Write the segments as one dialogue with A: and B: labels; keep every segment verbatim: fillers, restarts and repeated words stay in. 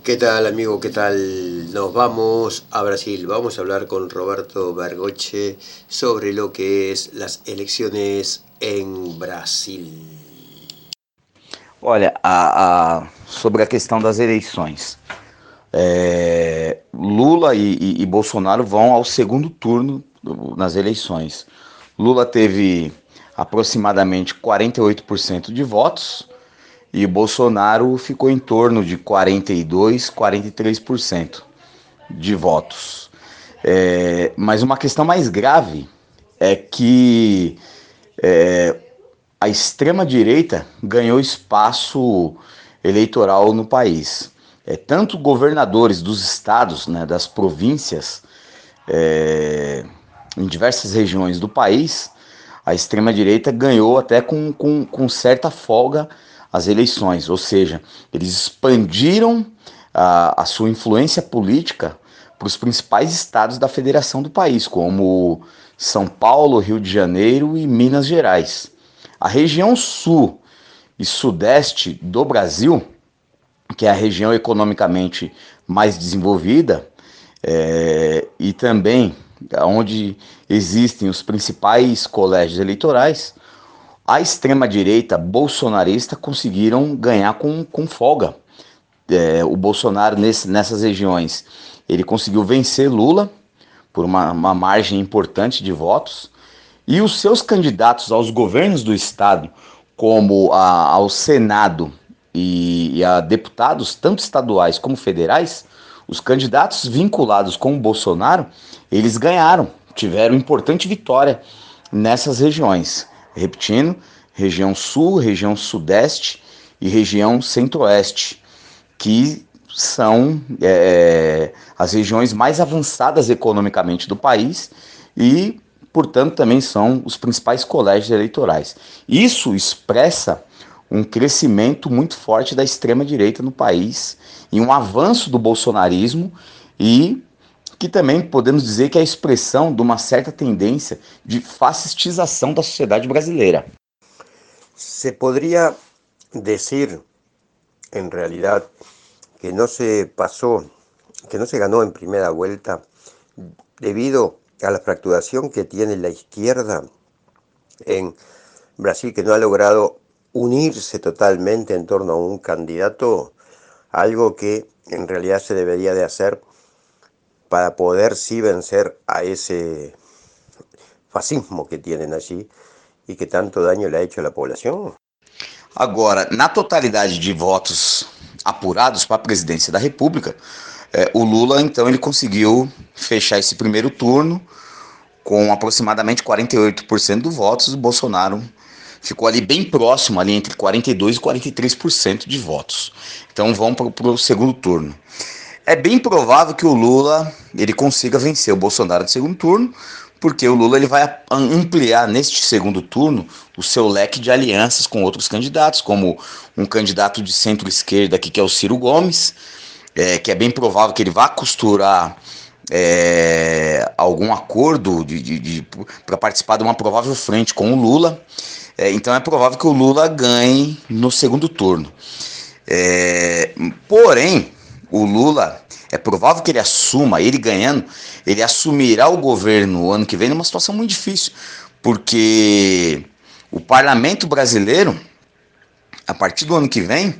A: ¿Qué tal, amigo? ¿Qué tal? Nos vamos a Brasil. Vamos a hablar con Roberto Bergoche sobre lo que es las elecciones em Brasil.
B: Olha, a, a- sobre a questão das eleições, é, Lula e, e- e Bolsonaro vão ao segundo turno do- nas eleições. Lula teve aproximadamente quarenta e oito por cento de votos e Bolsonaro ficou em torno de quarenta e dois, quarenta e três por cento de votos. É, mas uma questão mais grave é que a extrema-direita ganhou espaço eleitoral no país. É, tanto governadores dos estados, né, das províncias, é, em diversas regiões do país, a extrema-direita ganhou até com, com, com certa folga as eleições, ou seja, eles expandiram a, a sua influência política para os principais estados da federação do país, como São Paulo, Rio de Janeiro e Minas Gerais. A região sul e sudeste do Brasil, que é a região economicamente mais desenvolvida, é, e também onde existem os principais colégios eleitorais, a extrema-direita bolsonarista conseguiram ganhar com, com folga. É, o Bolsonaro, nesse, nessas regiões, ele conseguiu vencer Lula por uma, uma margem importante de votos, e os seus candidatos aos governos do estado, como a, ao Senado e, e a deputados, tanto estaduais como federais, os candidatos vinculados com o Bolsonaro, eles ganharam, tiveram importante vitória nessas regiões. Repetindo, região sul, região sudeste e região centro-oeste, que são é, as regiões mais avançadas economicamente do país e, portanto, também são os principais colégios eleitorais. Isso expressa um crescimento muito forte da extrema-direita no país e um avanço do bolsonarismo, e que também podemos dizer que é a expressão de uma certa tendência de fascistização da sociedade brasileira.
A: Se podría decir, en realidad, que no se pasó, que no se ganó en primera vuelta debido a la fracturación que tiene la izquierda en Brasil, que no ha logrado unirse totalmente en torno a un candidato, algo que en realidad se debería de hacer para poder sí vencer a ese fascismo que tienen allí y que tanto daño le ha hecho a la población.
B: Agora, na totalidade de votos apurados para a presidência da República, é, o Lula, então, ele conseguiu fechar esse primeiro turno com aproximadamente quarenta e oito por cento dos votos. O Bolsonaro ficou ali bem próximo, ali entre quarenta e dois por cento e quarenta e três por cento de votos. Então vamos para o segundo turno. É bem provável que o Lula ele consiga vencer o Bolsonaro no segundo turno, porque o Lula ele vai ampliar neste segundo turno o seu leque de alianças com outros candidatos, como um candidato de centro-esquerda aqui, que é o Ciro Gomes, é, que é bem provável que ele vá costurar é, algum acordo de, de, de, para participar de uma provável frente com o Lula. É, então é provável que o Lula ganhe no segundo turno. É, porém, o Lula, é provável que ele assuma, ele ganhando, ele assumirá o governo ano que vem numa situação muito difícil, porque o parlamento brasileiro, a partir do ano que vem,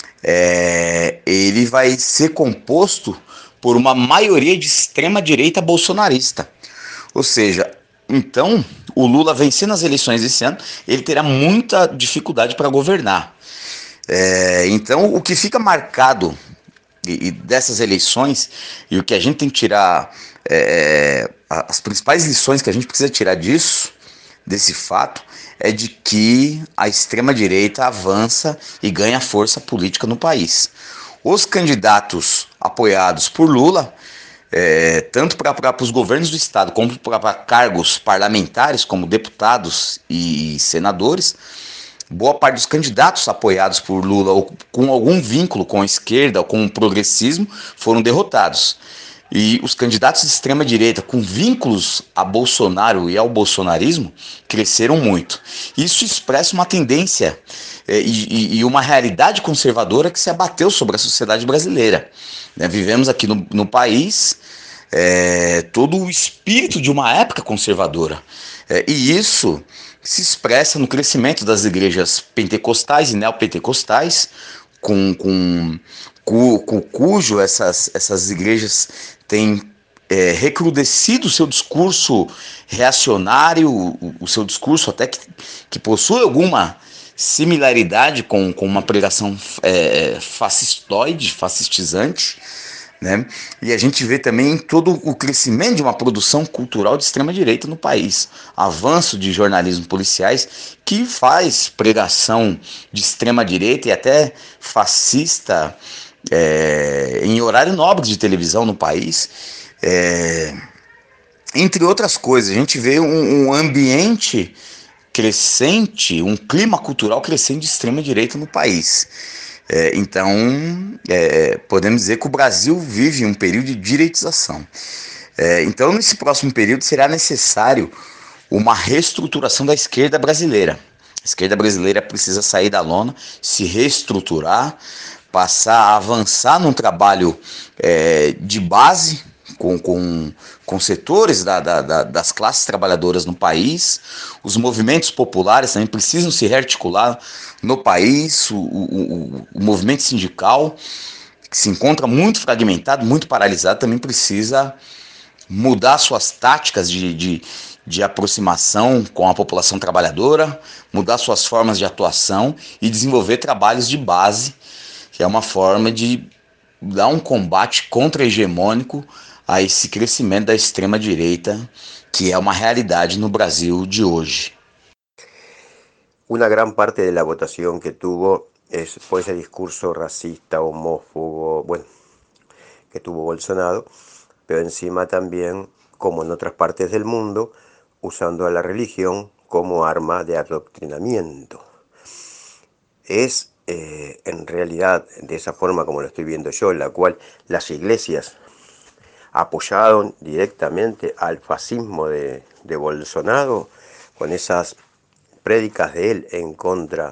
B: é, ele vai ser composto por uma maioria de extrema-direita bolsonarista. Ou seja, então, o Lula vencendo as eleições esse ano, ele terá muita dificuldade para governar. É, então, o que fica marcado e, e dessas eleições, e o que a gente tem que tirar, é, as principais lições que a gente precisa tirar disso, desse fato, é de que a extrema-direita avança e ganha força política no país. Os candidatos apoiados por Lula, é, tanto para os governos do estado como para cargos parlamentares, como deputados e senadores, boa parte dos candidatos apoiados por Lula ou com algum vínculo com a esquerda ou com o progressismo foram derrotados. E os candidatos de extrema-direita com vínculos a Bolsonaro e ao bolsonarismo cresceram muito. Isso expressa uma tendência é, e, e uma realidade conservadora que se abateu sobre a sociedade brasileira. Né? Vivemos aqui no, no país é, todo o espírito de uma época conservadora. É, e isso se expressa no crescimento das igrejas pentecostais e neopentecostais, com, com, cu, cu, cujo essas, essas igrejas têm é, recrudescido o seu discurso reacionário, o, o seu discurso até que, que possui alguma similaridade com, com uma pregação é, fascistoide, fascistizante, né? E a gente vê também todo o crescimento de uma produção cultural de extrema-direita no país, avanço de jornalismo policiais que faz pregação de extrema-direita e até fascista é, em horário nobre de televisão no país, é, entre outras coisas. A gente vê um, um ambiente crescente, um clima cultural crescente de extrema-direita no país. É, então, é, podemos dizer que o Brasil vive um período de direitização. É, então, nesse próximo período, será necessário uma reestruturação da esquerda brasileira. A esquerda brasileira precisa sair da lona, se reestruturar, passar a avançar num trabalho é, de base, com, com, com setores da, da, da, das classes trabalhadoras no país. Os movimentos populares também precisam se rearticular no país. O, o, o movimento sindical, que se encontra muito fragmentado, muito paralisado, também precisa mudar suas táticas de, de, de aproximação com a população trabalhadora, mudar suas formas de atuação e desenvolver trabalhos de base, que é uma forma de dar um combate contra-hegemônico a esse crescimento da extrema-direita, que é uma realidade no Brasil de hoje.
A: Una gran parte de la votación que tuvo es, fue ese discurso racista, homófobo, bueno, que tuvo Bolsonaro, pero encima también, como en otras partes del mundo, usando a la religión como arma de adoctrinamiento. Es eh, en realidad de esa forma como lo estoy viendo yo, en la cual las iglesias apoyaron directamente al fascismo de, de Bolsonaro con esas prédicas de él en contra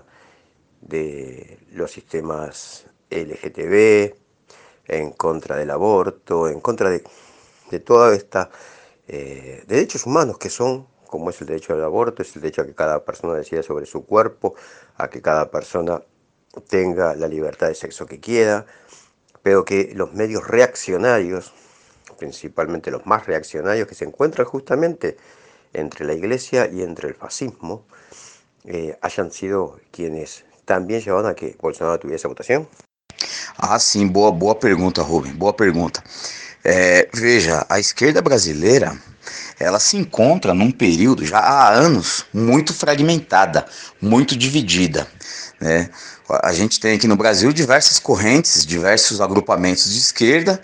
A: de los sistemas L G T B, en contra del aborto, en contra de, de toda esta eh, derechos humanos que son, como es el derecho al aborto, es el derecho a que cada persona decida sobre su cuerpo, a que cada persona tenga la libertad de sexo que quiera, pero que los medios reaccionarios, principalmente los más reaccionarios, que se encuentran justamente entre la iglesia y entre el fascismo, eh, hayan sido quienes también llevaron a que Bolsonaro tuviese votación?
B: Ah, sim, boa, boa pergunta, Rubem, boa pergunta. É, veja, a esquerda brasileira, ela se encontra num período já há anos muito fragmentada, muito dividida, né? A gente tem aqui no Brasil diversas correntes, diversos agrupamentos de esquerda,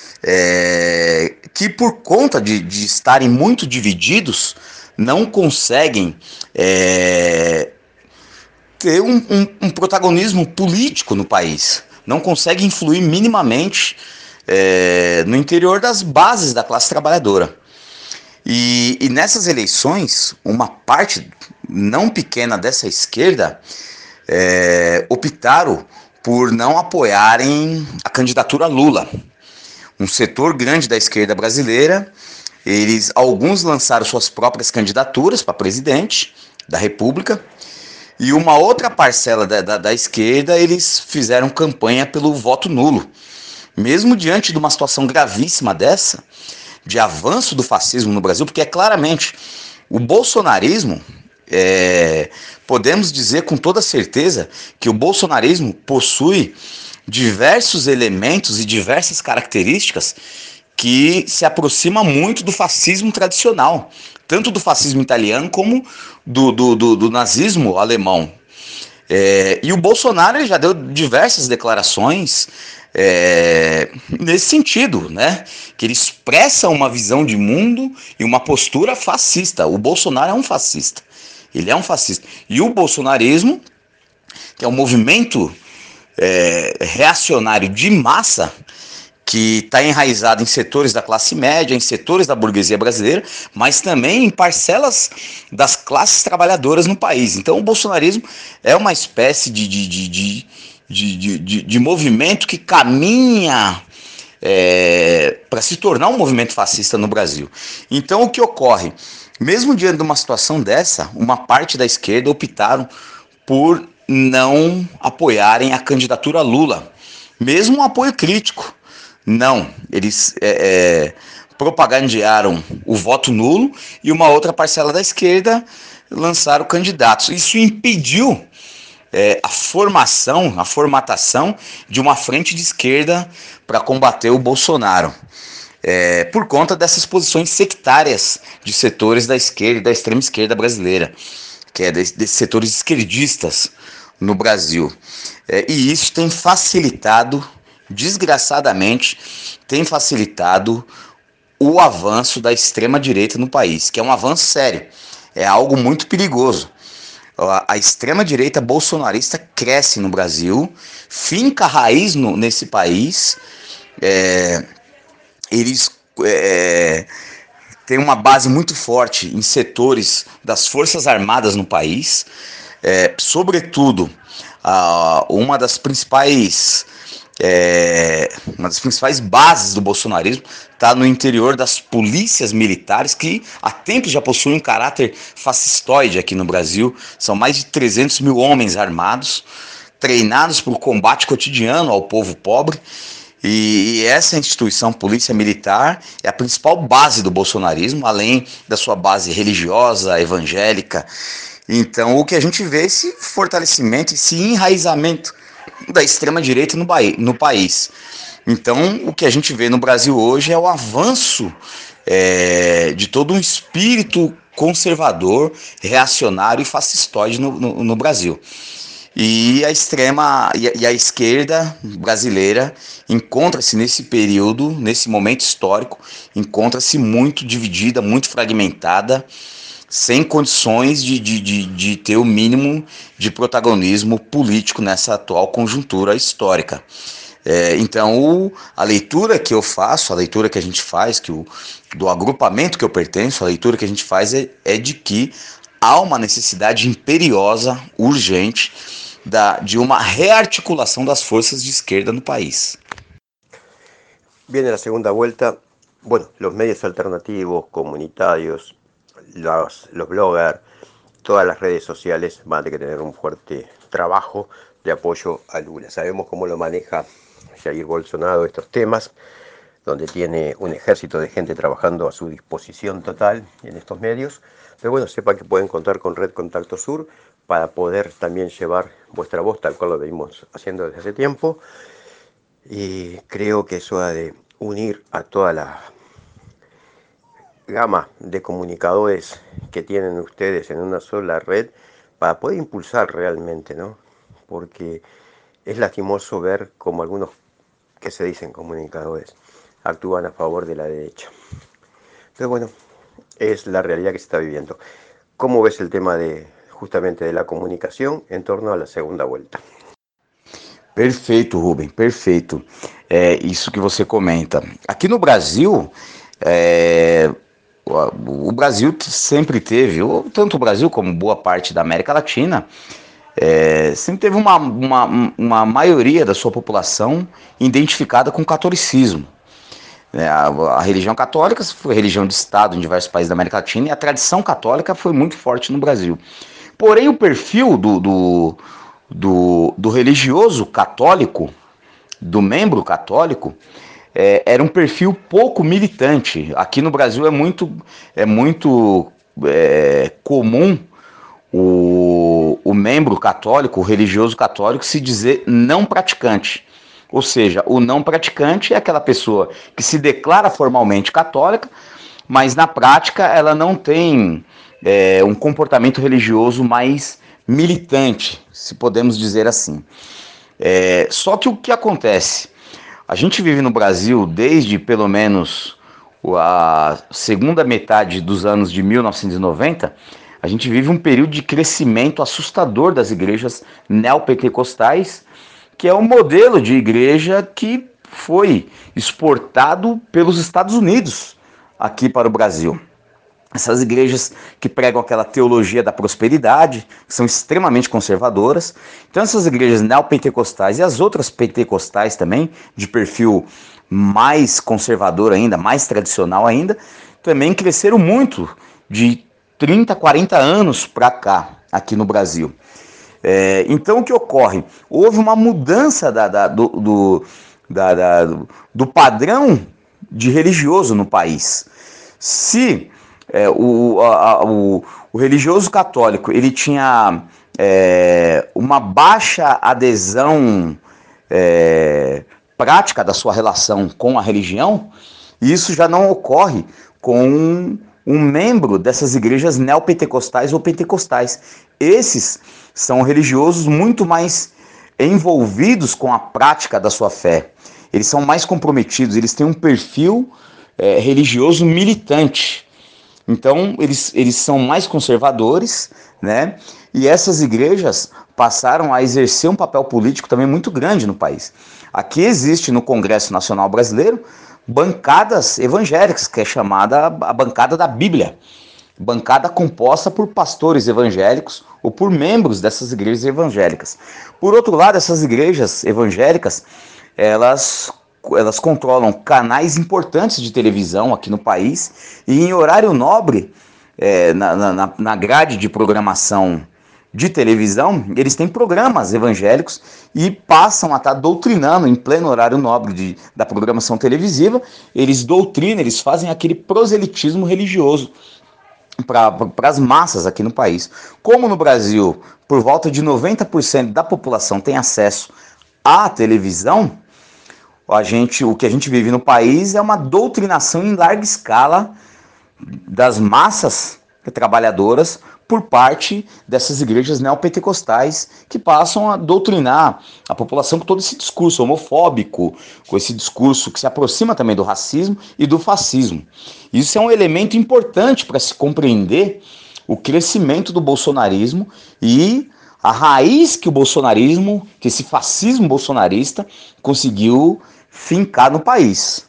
B: é, que por conta de, de estarem muito divididos, não conseguem é, ter um, um, um protagonismo político no país, não conseguem influir minimamente é, no interior das bases da classe trabalhadora. E, e nessas eleições, uma parte não pequena dessa esquerda é, optaram por não apoiarem a candidatura Lula. Um setor grande da esquerda brasileira, eles, alguns lançaram suas próprias candidaturas para presidente da República, e uma outra parcela da, da, da esquerda, eles fizeram campanha pelo voto nulo. Mesmo diante de uma situação gravíssima dessa, de avanço do fascismo no Brasil, porque é claramente o bolsonarismo, é, podemos dizer com toda certeza que o bolsonarismo possui diversos elementos e diversas características que se aproximam muito do fascismo tradicional, tanto do fascismo italiano como do, do, do, do nazismo alemão. É, e o Bolsonaro ele já deu diversas declarações é, nesse sentido, né? Que ele expressa uma visão de mundo e uma postura fascista. O Bolsonaro é um fascista. Ele é um fascista. E o bolsonarismo, que é um movimento é, reacionário de massa, que está enraizado em setores da classe média, em setores da burguesia brasileira, mas também em parcelas das classes trabalhadoras no país. Então o bolsonarismo é uma espécie de, de, de, de, de, de, de, de movimento que caminha é, para se tornar um movimento fascista no Brasil. Então o que ocorre? Mesmo diante de uma situação dessa, uma parte da esquerda optaram por não apoiarem a candidatura Lula, mesmo um apoio crítico. Não, eles é, é, propagandearam o voto nulo e uma outra parcela da esquerda lançaram candidatos. Isso impediu é, a formação, a formatação de uma frente de esquerda para combater o Bolsonaro. É, por conta dessas posições sectárias de setores da esquerda e da extrema esquerda brasileira, que é desses, desses setores esquerdistas no Brasil. É, e isso tem facilitado, desgraçadamente, tem facilitado o avanço da extrema-direita no país, que é um avanço sério, é algo muito perigoso. A, a extrema-direita bolsonarista cresce no Brasil, finca raiz no, nesse país, é, eles é, têm uma base muito forte em setores das Forças Armadas no país, é, sobretudo a, uma das principais é, uma das principais bases do bolsonarismo está no interior das polícias militares, que há tempos já possuem um caráter fascistoide aqui no Brasil. São mais de trezentos mil homens armados, treinados para o combate cotidiano ao povo pobre. E essa instituição, Polícia Militar, é a principal base do bolsonarismo, além da sua base religiosa, evangélica. Então, o que a gente vê é esse fortalecimento, esse enraizamento da extrema-direita no, no país. Então, o que a gente vê no Brasil hoje é o avanço é, de todo um espírito conservador, reacionário e fascistoide no, no, no Brasil. E a extrema e a, e a esquerda brasileira encontra-se nesse período, nesse momento histórico, encontra-se muito dividida, muito fragmentada, sem condições de, de, de, de ter o mínimo de protagonismo político nessa atual conjuntura histórica. É, então, o, a leitura que eu faço, a leitura que a gente faz, que o, do agrupamento que eu pertenço, a leitura que a gente faz é, é de que há uma necessidade imperiosa, urgente, da, de uma rearticulação das forças de esquerda no país.
A: Viene la segunda vuelta, bueno, los medios alternativos, comunitarios, los, los bloggers, todas las redes sociales van a tener que tener un fuerte trabajo de apoyo a Lula. Sabemos cómo lo maneja Jair Bolsonaro estos temas, donde tiene un ejército de gente trabajando a su disposición total en estos medios. Pero bueno, sepan que pueden contar con Red Contacto Sur para poder también llevar vuestra voz, tal cual lo venimos haciendo desde hace tiempo. Y creo que eso ha de unir a toda la gama de comunicadores que tienen ustedes en una sola red para poder impulsar realmente, ¿no? Porque es lastimoso ver cómo algunos que se dicen comunicadores actúan a favor de la derecha. Pero bueno, es la realidad que se está viviendo. ¿Cómo ves el tema de justamente de la comunicación en torno a la segunda vuelta?
B: Perfeito, Rubem, perfeito. É isso que você comenta. Aqui no Brasil, é, o, o Brasil sempre teve, tanto o Brasil como boa parte da América Latina, é, sempre teve uma, uma, uma maioria da sua população identificada com o catolicismo. A, a religião católica foi religião de Estado em diversos países da América Latina e a tradição católica foi muito forte no Brasil. Porém, o perfil do, do, do, do religioso católico, do membro católico, é, era um perfil pouco militante. Aqui no Brasil é muito, é muito é, comum o, o membro católico, o religioso católico, se dizer não praticante. Ou seja, o não praticante é aquela pessoa que se declara formalmente católica, mas na prática ela não tem é, um comportamento religioso mais militante, se podemos dizer assim. É, só que o que acontece? A gente vive no Brasil desde pelo menos a segunda metade dos anos de mil novecentos e noventa, a gente vive um período de crescimento assustador das igrejas neopentecostais, que é um modelo de igreja que foi exportado pelos Estados Unidos aqui para o Brasil. Essas igrejas que pregam aquela teologia da prosperidade, que são extremamente conservadoras. Então essas igrejas neopentecostais e as outras pentecostais também, de perfil mais conservador ainda, mais tradicional ainda, também cresceram muito de trinta, quarenta anos para cá, aqui no Brasil. É, então o que ocorre? Houve uma mudança da, da, do, do, da, da, do padrão de religioso no país. Se é, o, a, o, o religioso católico ele tinha é, uma baixa adesão é, prática da sua relação com a religião, isso já não ocorre com um, um membro dessas igrejas neopentecostais ou pentecostais. Esses são religiosos muito mais envolvidos com a prática da sua fé. Eles são mais comprometidos, eles têm um perfil é, religioso militante. Então, eles, eles são mais conservadores, né? E essas igrejas passaram a exercer um papel político também muito grande no país. Aqui existe no Congresso Nacional Brasileiro bancadas evangélicas, que é chamada a bancada da Bíblia. Bancada composta por pastores evangélicos ou por membros dessas igrejas evangélicas. Por outro lado, essas igrejas evangélicas, elas, elas controlam canais importantes de televisão aqui no país e em horário nobre, é, na, na, na grade de programação de televisão, eles têm programas evangélicos e passam a estar doutrinando em pleno horário nobre de, da programação televisiva. Eles doutrinam, eles fazem aquele proselitismo religioso para as massas aqui no país. Como no Brasil, por volta de noventa por cento da população tem acesso à televisão, a gente, o que a gente vive no país é uma doutrinação em larga escala das massas trabalhadoras por parte dessas igrejas neopentecostais que passam a doutrinar a população com todo esse discurso homofóbico, com esse discurso que se aproxima também do racismo e do fascismo. Isso é um elemento importante para se compreender o crescimento do bolsonarismo e a raiz que o bolsonarismo, que esse fascismo bolsonarista conseguiu fincar no país.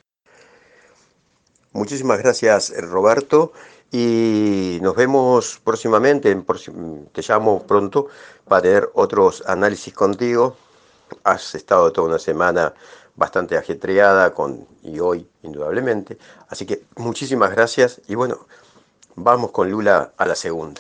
A: Muchísimas gracias, Roberto, y nos vemos próximamente. Te llamo pronto para tener otros análisis contigo. Has estado toda una semana bastante ajetreada con, y hoy, indudablemente. Así que muchísimas gracias y bueno, vamos con Lula a la segunda.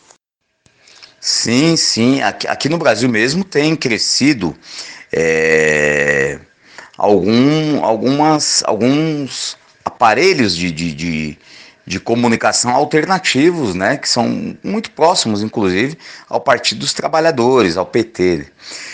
B: Sim, sim. Aqui, aqui no Brasil mesmo tem crescido é, algum, algumas, alguns aparelhos de, de, de, de comunicação alternativos, né, que são muito próximos, inclusive, ao Partido dos Trabalhadores, ao P T.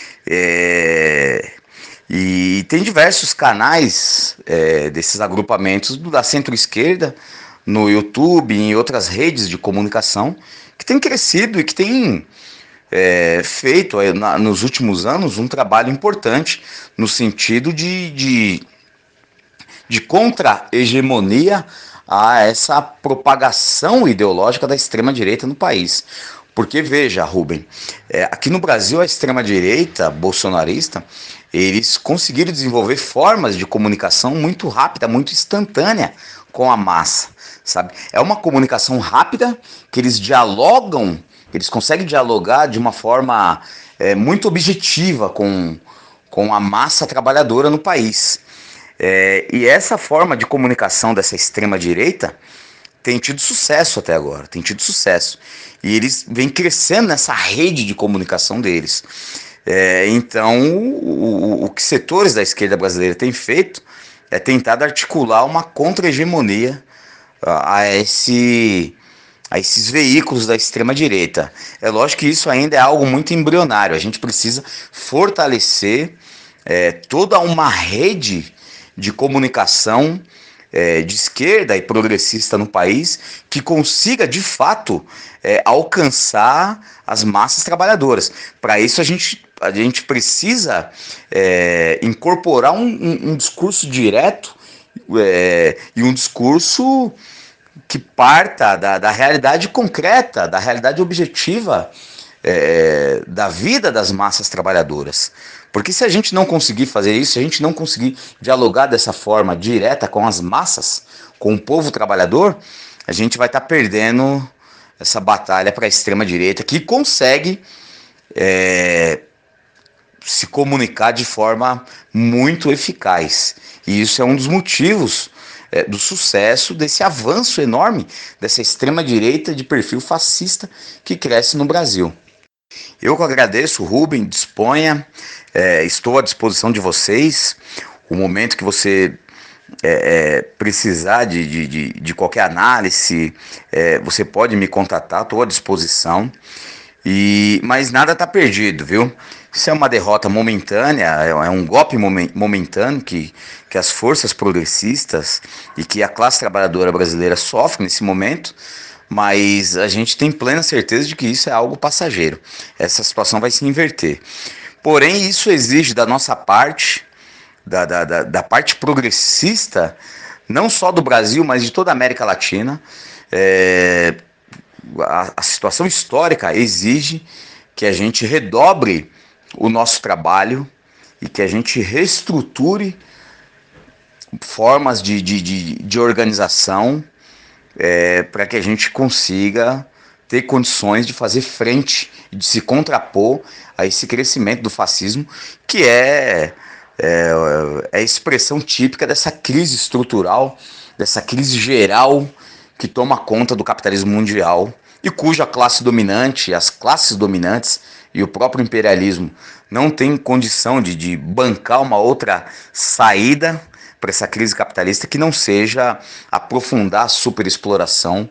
B: É, e tem diversos canais é, desses agrupamentos da centro-esquerda no YouTube e em outras redes de comunicação que tem crescido e que tem é, feito é, na, nos últimos anos um trabalho importante no sentido de, de, de contra-hegemonia a essa propagação ideológica da extrema-direita no país. Porque, veja, Rubem, é, aqui no Brasil a extrema-direita bolsonarista, eles conseguiram desenvolver formas de comunicação muito rápida, muito instantânea com a massa, sabe? É uma comunicação rápida, que eles dialogam, eles conseguem dialogar de uma forma é, muito objetiva com, com a massa trabalhadora no país. É, e essa forma de comunicação dessa extrema-direita tem tido sucesso até agora, tem tido sucesso. E eles vêm crescendo nessa rede de comunicação deles. É, então, o, o, o que setores da esquerda brasileira têm feito é tentar articular uma contra-hegemonia a, a, esse, a esses veículos da extrema-direita. É lógico que isso ainda é algo muito embrionário. A gente precisa fortalecer é, toda uma rede de comunicação É, de esquerda e progressista no país que consiga de fato é, alcançar as massas trabalhadoras. Para isso a gente, a gente precisa é, incorporar um, um, um discurso direto é, e um discurso que parta da, da realidade concreta, da realidade objetiva é, da vida das massas trabalhadoras. Porque se a gente não conseguir fazer isso, se a gente não conseguir dialogar dessa forma direta com as massas, com o povo trabalhador, a gente vai estar tá perdendo essa batalha para a extrema-direita, que consegue é, se comunicar de forma muito eficaz. E isso é um dos motivos é, do sucesso desse avanço enorme dessa extrema-direita de perfil fascista que cresce no Brasil. Eu que agradeço, Rubem, disponha, é, estou à disposição de vocês. O momento que você é, é, precisar de, de, de, de qualquer análise, é, você pode me contatar, estou à disposição. E, mas nada está perdido, viu? Isso é uma derrota momentânea, é um golpe momentâneo que, que as forças progressistas e que a classe trabalhadora brasileira sofre nesse momento, mas a gente tem plena certeza de que isso é algo passageiro. Essa situação vai se inverter. Porém, isso exige da nossa parte, da, da, da, da parte progressista, não só do Brasil, mas de toda a América Latina. É, a, a situação histórica exige que a gente redobre o nosso trabalho e que a gente reestruture formas de, de, de, de organização é, para que a gente consiga ter condições de fazer frente e de se contrapor a esse crescimento do fascismo, que é, é, é a expressão típica dessa crise estrutural, dessa crise geral que toma conta do capitalismo mundial e cuja classe dominante, as classes dominantes e o próprio imperialismo não tem condição de, de bancar uma outra saída para essa crise capitalista que não seja aprofundar a superexploração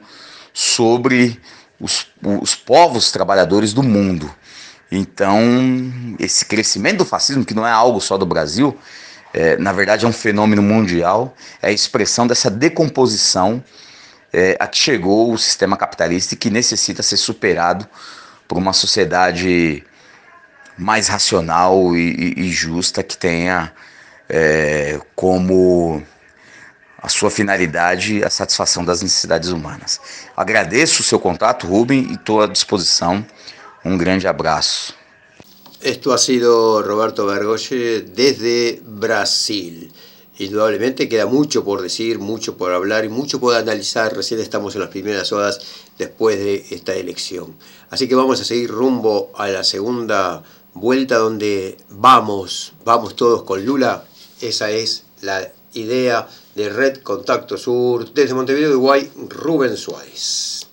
B: sobre os, os povos trabalhadores do mundo. Então, esse crescimento do fascismo, que não é algo só do Brasil, é, na verdade é um fenômeno mundial, é a expressão dessa decomposição é, a que chegou o sistema capitalista e que necessita ser superado por uma sociedade mais racional e, e, e justa, que tenha é, como a sua finalidade a satisfação das necessidades humanas. Agradeço o seu contato, Rubem, e estou à disposição. Um grande abraço.
A: Esto ha sido Roberto Bergoche desde Brasil. Indudablemente queda mucho por decir, mucho por hablar y mucho por analizar. Recién estamos en las primeras horas después de esta elección. Así que vamos a seguir rumbo a la segunda vuelta donde vamos, vamos todos con Lula. Esa es la idea de Red Contacto Sur. Desde Montevideo, Uruguay, Rubén Suárez.